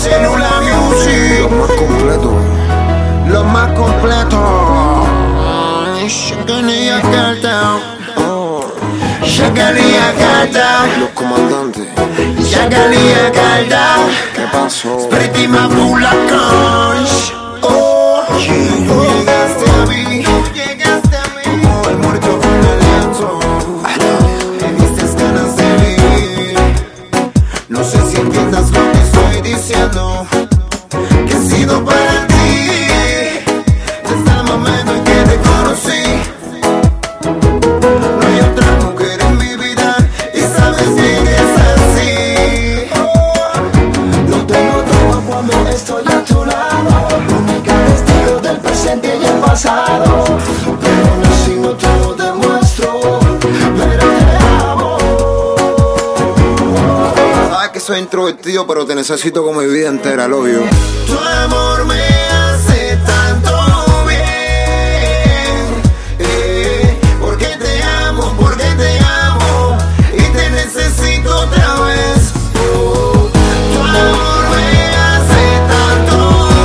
Célula Music, Lo más completo. lo más completo. Shagalía Carta, Shagalía Carta, Los comandantes. Shagalía Carta. ¿Qué pasó? Pretty Mapula Conch. Oh, tú llegaste a mí, como el muerto con aliento. Me diste ganas de vivir. No sé si entiendas lo que estoy diciendo, que he sido para ti desde el momento en que te conocí. No hay otra mujer en mi vida y sabes bien que es así. Lo tengo todo cuando estoy a tu lado. Única testigo del presente y el pasado. Pero aún así no te lo demuestro, pero te amo. Sabes que soy introvertido, pero te necesito como mi vida entera, lo obvio. Tu amor me hace tanto bien, porque te amo y te necesito otra vez. Oh, tu amor me hace tanto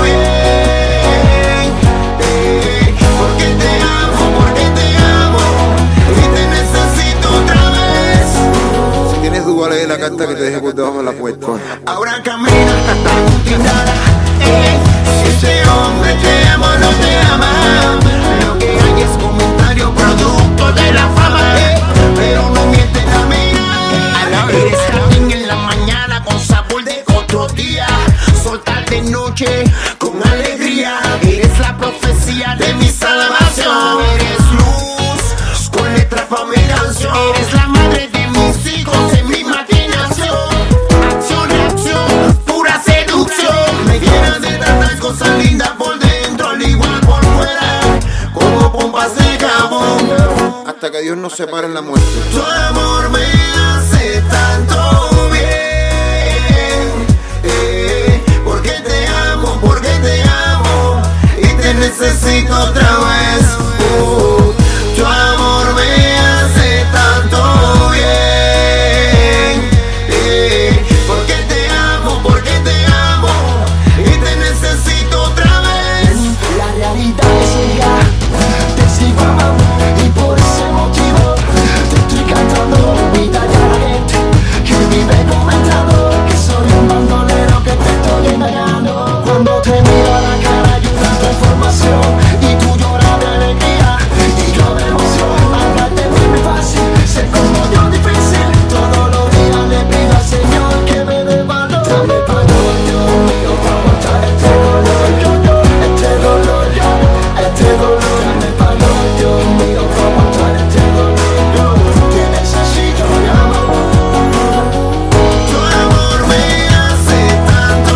bien, porque te amo y te necesito otra vez. Si tienes duda, lee la carta que te dejé por debajo de la puerta. Ahora camina mutilada, si ese hombre te ama o no te ama, lo que hay es comentario producto de la fama, pero no miente la mirada. Eres jardín en la mañana con sabor de otro día, soltar de noche con alegría. Eres la profecía de mi salvación, eres luz con letras para mi canción. Eres la madre de mis hijos en mi imaginación. Acción, reacción, pura seducción. Me llenas de tantas cosas lindas por dentro, al igual por fuera, como pompas de jabón. Hasta que Dios nos separe en la muerte. Tu amor me hace tanto bien, porque te amo y te necesito otra vez. Oh, tu amor me hace tanto bien, porque te amo y te necesito otra vez. La realidad es ella, te sigo amando y por ese motivo te estoy cantando. Vida de la gente que vive comentando que soy un bandolero que te estoy engañando. Cuando te miro a la cara hay una transformación y tú lloras de alegría y yo de emoción. Hablar de mí es fácil, ser como yo difícil. Todos los días le pido al Señor que me dé valor. Dame valor, Dios mío, para aguantar este dolor. Este dolor, este dolor. Dame valor, Dios mío, para aguantar este dolor. Te necesito, mi amor. Tu amor me hace tanto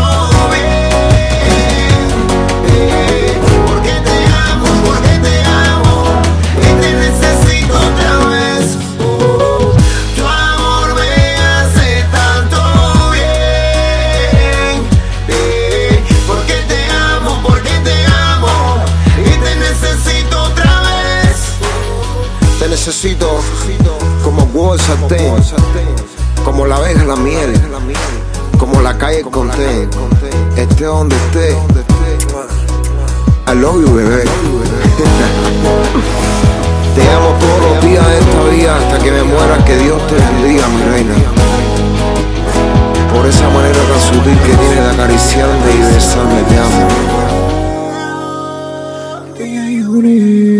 bien, porque te amo y te necesito otra vez. Oh, tu amor me hace tanto bien, porque te amo y te necesito otra vez. Te necesito como huevo de sartén, como la abeja la miel, como la calle el contén. Esté donde esté, I love you, bebé. Te amo todos los días de esta vida hasta que me muera. Que Dios te bendiga, mi reina. Por esa manera tan sutil que tienes de acariciarme y besarme, te amo.